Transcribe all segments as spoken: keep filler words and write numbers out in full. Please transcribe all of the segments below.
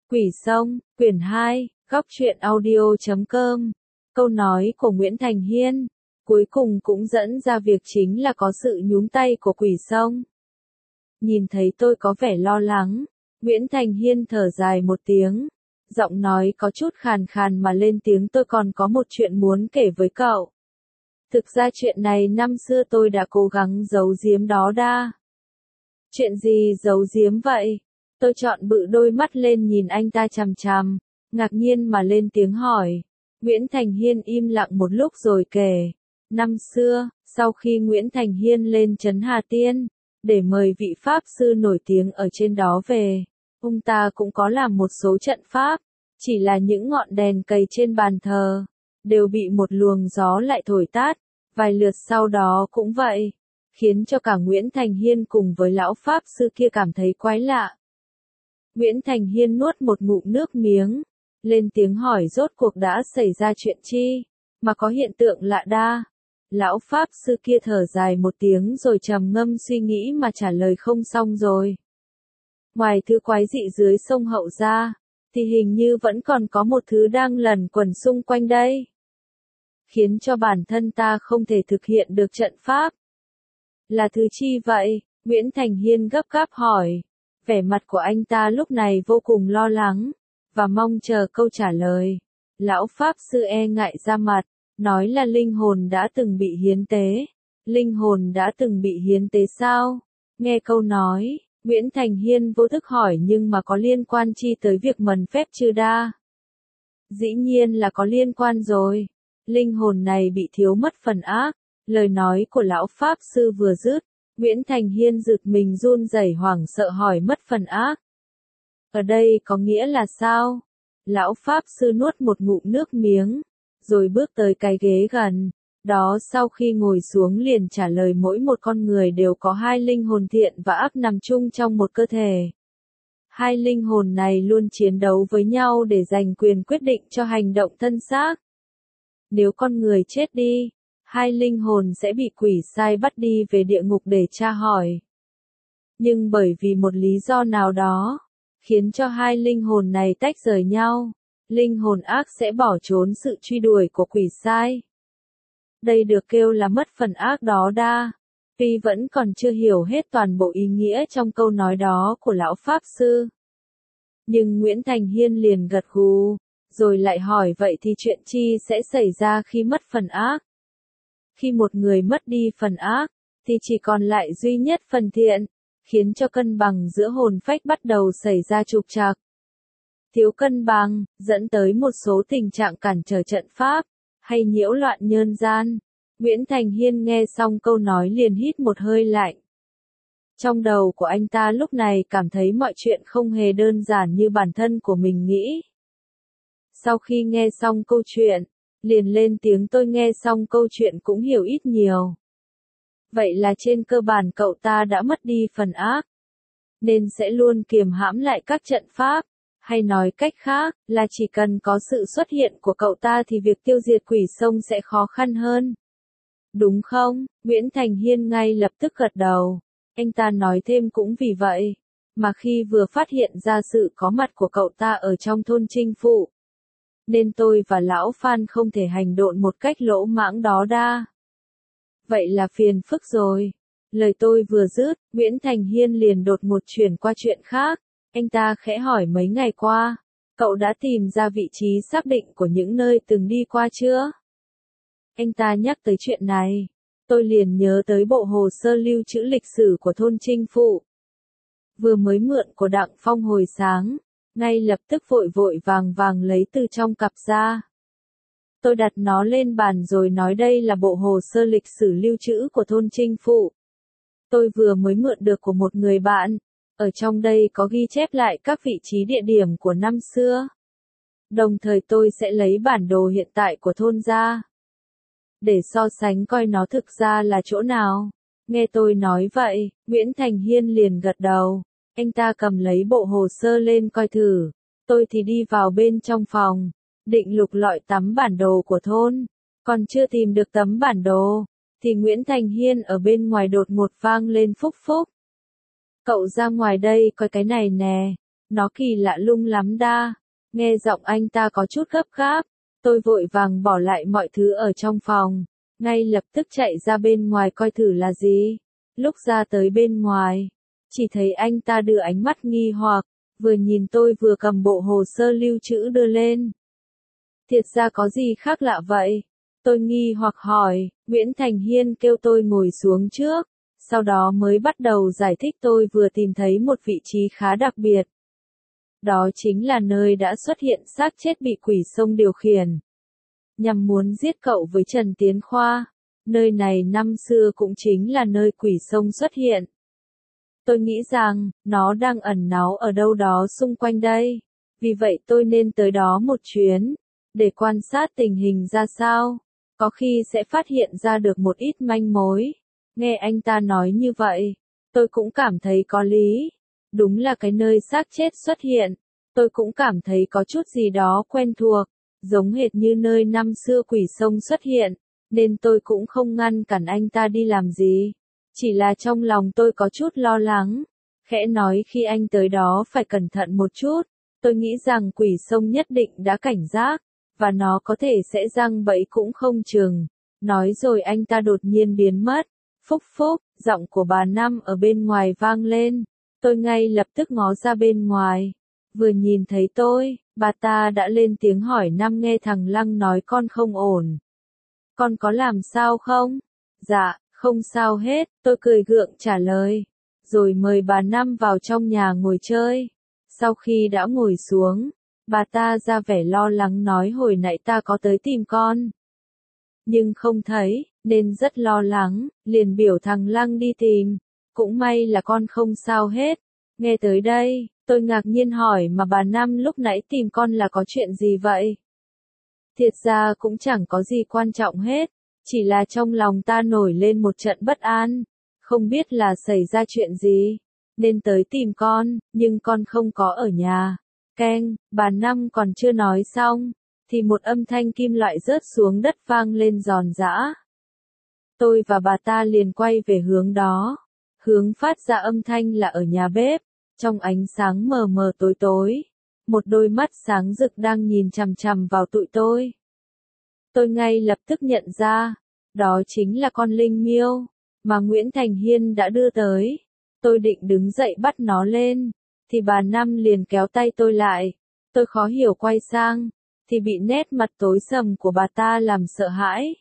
Quỷ Sông, quyển hai, góc truyện audio chấm com. Câu nói của Nguyễn Thành Hiên, cuối cùng cũng dẫn ra việc chính là có sự nhúng tay của Quỷ Sông. Nhìn thấy tôi có vẻ lo lắng, Nguyễn Thành Hiên thở dài một tiếng, giọng nói có chút khàn khàn mà lên tiếng, tôi còn có một chuyện muốn kể với cậu. Thực ra chuyện này năm xưa tôi đã cố gắng giấu giếm đó đa. Chuyện gì giấu giếm vậy? Tôi trọn bự đôi mắt lên nhìn anh ta chằm chằm, ngạc nhiên mà lên tiếng hỏi. Nguyễn Thành Hiên im lặng một lúc rồi kể. Năm xưa, sau khi Nguyễn Thành Hiên lên trấn Hà Tiên, để mời vị Pháp sư nổi tiếng ở trên đó về, ông ta cũng có làm một số trận pháp, chỉ là những ngọn đèn cầy trên bàn thờ, đều bị một luồng gió lại thổi tát, vài lượt sau đó cũng vậy, khiến cho cả Nguyễn Thành Hiên cùng với lão Pháp sư kia cảm thấy quái lạ. Nguyễn Thành Hiên nuốt một ngụm nước miếng, lên tiếng hỏi rốt cuộc đã xảy ra chuyện chi, mà có hiện tượng lạ đa. Lão Pháp sư kia thở dài một tiếng rồi trầm ngâm suy nghĩ mà trả lời không xong rồi. Ngoài thứ quái dị dưới sông Hậu ra, thì hình như vẫn còn có một thứ đang lẩn quẩn xung quanh đây, khiến cho bản thân ta không thể thực hiện được trận pháp. Là thứ chi vậy? Nguyễn Thành Hiên gấp gáp hỏi. Vẻ mặt của anh ta lúc này vô cùng lo lắng, và mong chờ câu trả lời. Lão Pháp sư e ngại ra mặt, nói là linh hồn đã từng bị hiến tế. Linh hồn đã từng bị hiến tế sao? Nghe câu nói, Nguyễn Thành Hiên vô thức hỏi, nhưng mà có liên quan chi tới việc mần phép chư đa? Dĩ nhiên là có liên quan rồi. Linh hồn này bị thiếu mất phần ác. Lời nói của lão Pháp sư vừa dứt, Nguyễn Thành Hiên giật mình run rẩy hoảng sợ hỏi mất phần ác. Ở đây có nghĩa là sao? Lão Pháp sư nuốt một ngụm nước miếng, rồi bước tới cái ghế gần. Đó sau khi ngồi xuống liền trả lời, mỗi một con người đều có hai linh hồn thiện và ác nằm chung trong một cơ thể. Hai linh hồn này luôn chiến đấu với nhau để giành quyền quyết định cho hành động thân xác. Nếu con người chết đi, hai linh hồn sẽ bị quỷ sai bắt đi về địa ngục để tra hỏi. Nhưng bởi vì một lý do nào đó, khiến cho hai linh hồn này tách rời nhau, linh hồn ác sẽ bỏ trốn sự truy đuổi của quỷ sai. Đây được kêu là mất phần ác đó đa. Tuy vẫn còn chưa hiểu hết toàn bộ ý nghĩa trong câu nói đó của lão Pháp sư, nhưng Nguyễn Thành Hiên liền gật gù, rồi lại hỏi vậy thì chuyện chi sẽ xảy ra khi mất phần ác? Khi một người mất đi phần ác, thì chỉ còn lại duy nhất phần thiện, khiến cho cân bằng giữa hồn phách bắt đầu xảy ra trục trặc. Thiếu cân bằng, dẫn tới một số tình trạng cản trở trận pháp, hay nhiễu loạn nhân gian. Nguyễn Thành Hiên nghe xong câu nói liền hít một hơi lạnh. Trong đầu của anh ta lúc này cảm thấy mọi chuyện không hề đơn giản như bản thân của mình nghĩ. Sau khi nghe xong câu chuyện, liền lên tiếng, tôi nghe xong câu chuyện cũng hiểu ít nhiều. Vậy là trên cơ bản cậu ta đã mất đi phần ác, nên sẽ luôn kiềm hãm lại các trận pháp, hay nói cách khác, là chỉ cần có sự xuất hiện của cậu ta thì việc tiêu diệt Quỷ Sông sẽ khó khăn hơn. Đúng không? Nguyễn Thành Hiên ngay lập tức gật đầu. Anh ta nói thêm cũng vì vậy, mà khi vừa phát hiện ra sự có mặt của cậu ta ở trong thôn Trinh Phụ, nên tôi và lão Phan không thể hành động một cách lỗ mãng đó đa. Vậy là phiền phức rồi. Lời tôi vừa dứt, Nguyễn Thành Hiên liền đột ngột chuyển qua chuyện khác. Anh ta khẽ hỏi, mấy ngày qua, cậu đã tìm ra vị trí xác định của những nơi từng đi qua chưa? Anh ta nhắc tới chuyện này, tôi liền nhớ tới bộ hồ sơ lưu trữ lịch sử của thôn Trinh Phụ. Vừa mới mượn của Đặng Phong hồi sáng, ngay lập tức vội vội vàng vàng lấy từ trong cặp ra. Tôi đặt nó lên bàn rồi nói đây là bộ hồ sơ lịch sử lưu trữ của thôn Trinh Phụ. Tôi vừa mới mượn được của một người bạn. Ở trong đây có ghi chép lại các vị trí địa điểm của năm xưa. Đồng thời tôi sẽ lấy bản đồ hiện tại của thôn ra, để so sánh coi nó thực ra là chỗ nào. Nghe tôi nói vậy, Nguyễn Thành Hiên liền gật đầu. Anh ta cầm lấy bộ hồ sơ lên coi thử. Tôi thì đi vào bên trong phòng, định lục lọi tấm bản đồ của thôn. Còn chưa tìm được tấm bản đồ, thì Nguyễn Thành Hiên ở bên ngoài đột ngột vang lên phúc phúc. Cậu ra ngoài đây coi cái này nè. Nó kỳ lạ lung lắm đa. Nghe giọng anh ta có chút gấp gáp, tôi vội vàng bỏ lại mọi thứ ở trong phòng, ngay lập tức chạy ra bên ngoài coi thử là gì. Lúc ra tới bên ngoài, chỉ thấy anh ta đưa ánh mắt nghi hoặc, vừa nhìn tôi vừa cầm bộ hồ sơ lưu trữ đưa lên. Thiệt ra có gì khác lạ vậy? Tôi nghi hoặc hỏi, Nguyễn Thành Hiên kêu tôi ngồi xuống trước, sau đó mới bắt đầu giải thích tôi vừa tìm thấy một vị trí khá đặc biệt. Đó chính là nơi đã xuất hiện xác chết bị quỷ sông điều khiển, nhằm muốn giết cậu với Trần Tiến Khoa. Nơi này năm xưa cũng chính là nơi quỷ sông xuất hiện. Tôi nghĩ rằng, nó đang ẩn náu ở đâu đó xung quanh đây. Vì vậy tôi nên tới đó một chuyến, để quan sát tình hình ra sao. Có khi sẽ phát hiện ra được một ít manh mối. Nghe anh ta nói như vậy, tôi cũng cảm thấy có lý. Đúng là cái nơi xác chết xuất hiện. Tôi cũng cảm thấy có chút gì đó quen thuộc, giống hệt như nơi năm xưa quỷ sông xuất hiện, nên tôi cũng không ngăn cản anh ta đi làm gì. Chỉ là trong lòng tôi có chút lo lắng, khẽ nói khi anh tới đó phải cẩn thận một chút. Tôi nghĩ rằng quỷ sông nhất định đã cảnh giác, và nó có thể sẽ giăng bẫy cũng không chừng. Nói rồi anh ta đột nhiên biến mất. Phúc phúc, giọng của bà Năm ở bên ngoài vang lên. Tôi ngay lập tức ngó ra bên ngoài. Vừa nhìn thấy tôi, bà ta đã lên tiếng hỏi Năm nghe thằng Lăng nói con không ổn. Con có làm sao không? Dạ, không sao hết, tôi cười gượng trả lời. Rồi mời bà Năm vào trong nhà ngồi chơi. Sau khi đã ngồi xuống, bà ta ra vẻ lo lắng nói hồi nãy ta có tới tìm con, nhưng không thấy, nên rất lo lắng, liền biểu thằng Lăng đi tìm. Cũng may là con không sao hết. Nghe tới đây, tôi ngạc nhiên hỏi mà bà Năm lúc nãy tìm con là có chuyện gì vậy? Thiệt ra cũng chẳng có gì quan trọng hết, chỉ là trong lòng ta nổi lên một trận bất an, không biết là xảy ra chuyện gì, nên tới tìm con, nhưng con không có ở nhà. Keng, bà Năm còn chưa nói xong, thì một âm thanh kim loại rớt xuống đất vang lên giòn giã. Tôi và bà ta liền quay về hướng đó. Hướng phát ra âm thanh là ở nhà bếp, trong ánh sáng mờ mờ tối tối. Một đôi mắt sáng rực đang nhìn chằm chằm vào tụi tôi. Tôi ngay lập tức nhận ra, đó chính là con linh miêu, mà Nguyễn Thành Hiên đã đưa tới. Tôi định đứng dậy bắt nó lên, thì bà Năm liền kéo tay tôi lại. Tôi khó hiểu quay sang, thì bị nét mặt tối sầm của bà ta làm sợ hãi.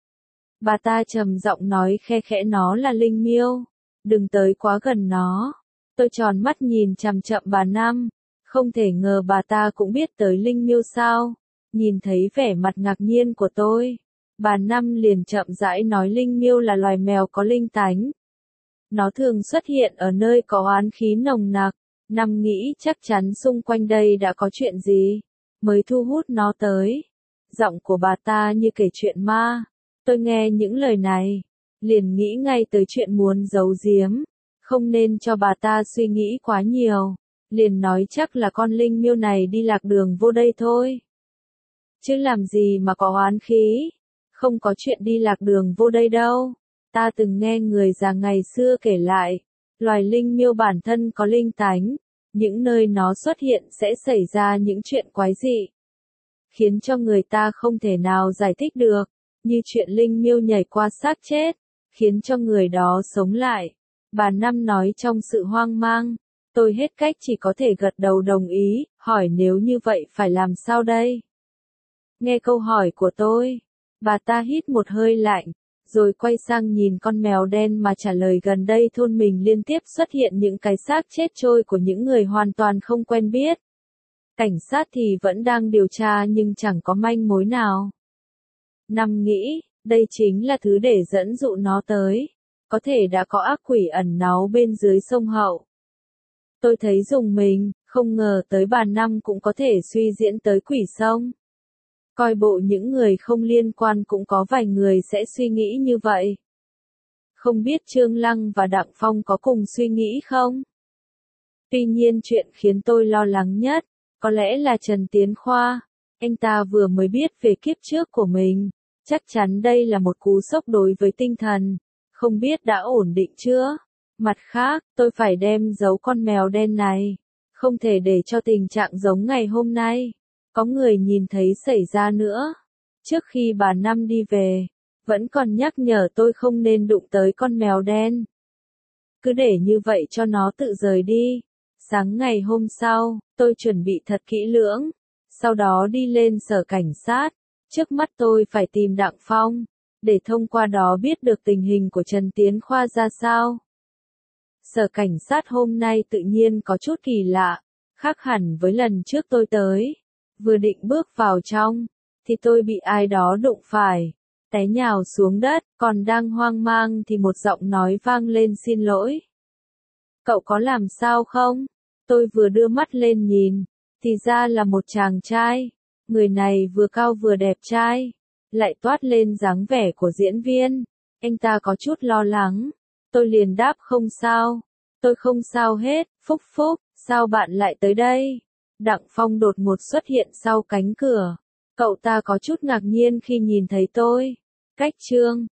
Bà ta trầm giọng nói khe khẽ nó là linh miêu, đừng tới quá gần nó. Tôi tròn mắt nhìn chằm chằm bà Năm, không thể ngờ bà ta cũng biết tới linh miêu sao. Nhìn thấy vẻ mặt ngạc nhiên của tôi, bà Năm liền chậm rãi nói linh miêu là loài mèo có linh tánh. Nó thường xuất hiện ở nơi có oán khí nồng nặc. Năm nghĩ chắc chắn xung quanh đây đã có chuyện gì, mới thu hút nó tới. Giọng của bà ta như kể chuyện ma. Tôi nghe những lời này, liền nghĩ ngay tới chuyện muốn giấu giếm, không nên cho bà ta suy nghĩ quá nhiều. Liền nói chắc là con linh miêu này đi lạc đường vô đây thôi. Chứ làm gì mà có oán khí, không có chuyện đi lạc đường vô đây đâu. Ta từng nghe người già ngày xưa kể lại, loài linh miêu bản thân có linh tánh, những nơi nó xuất hiện sẽ xảy ra những chuyện quái dị, khiến cho người ta không thể nào giải thích được, như chuyện linh miêu nhảy qua xác chết, khiến cho người đó sống lại. Bà Năm nói trong sự hoang mang, tôi hết cách chỉ có thể gật đầu đồng ý, hỏi nếu như vậy phải làm sao đây? Nghe câu hỏi của tôi, bà ta hít một hơi lạnh, rồi quay sang nhìn con mèo đen mà trả lời gần đây thôn mình liên tiếp xuất hiện những cái xác chết trôi của những người hoàn toàn không quen biết. Cảnh sát thì vẫn đang điều tra nhưng chẳng có manh mối nào. Năm nghĩ, đây chính là thứ để dẫn dụ nó tới. Có thể đã có ác quỷ ẩn náu bên dưới sông Hậu. Tôi thấy rùng mình, không ngờ tới bà Năm cũng có thể suy diễn tới quỷ sông. Coi bộ những người không liên quan cũng có vài người sẽ suy nghĩ như vậy. Không biết Trương Lăng và Đặng Phong có cùng suy nghĩ không? Tuy nhiên chuyện khiến tôi lo lắng nhất, có lẽ là Trần Tiến Khoa. Anh ta vừa mới biết về kiếp trước của mình. Chắc chắn đây là một cú sốc đối với tinh thần. Không biết đã ổn định chưa? Mặt khác, tôi phải đem giấu con mèo đen này. Không thể để cho tình trạng giống ngày hôm nay. Có người nhìn thấy xảy ra nữa. Trước khi bà Năm đi về, vẫn còn nhắc nhở tôi không nên đụng tới con mèo đen. Cứ để như vậy cho nó tự rời đi. Sáng ngày hôm sau, tôi chuẩn bị thật kỹ lưỡng. Sau đó đi lên sở cảnh sát. Trước mắt tôi phải tìm Đặng Phong, để thông qua đó biết được tình hình của Trần Tiến Khoa ra sao. Sở cảnh sát hôm nay tự nhiên có chút kỳ lạ, khác hẳn với lần trước tôi tới. Vừa định bước vào trong, thì tôi bị ai đó đụng phải, té nhào xuống đất, còn đang hoang mang thì một giọng nói vang lên xin lỗi. Cậu có làm sao không? Tôi vừa đưa mắt lên nhìn, thì ra là một chàng trai. Người này vừa cao vừa đẹp trai, lại toát lên dáng vẻ của diễn viên. Anh ta có chút lo lắng. Tôi liền đáp không sao. Tôi không sao hết. Phúc Phúc, sao bạn lại tới đây? Đặng Phong đột ngột xuất hiện sau cánh cửa. Cậu ta có chút ngạc nhiên khi nhìn thấy tôi. Cách Trương,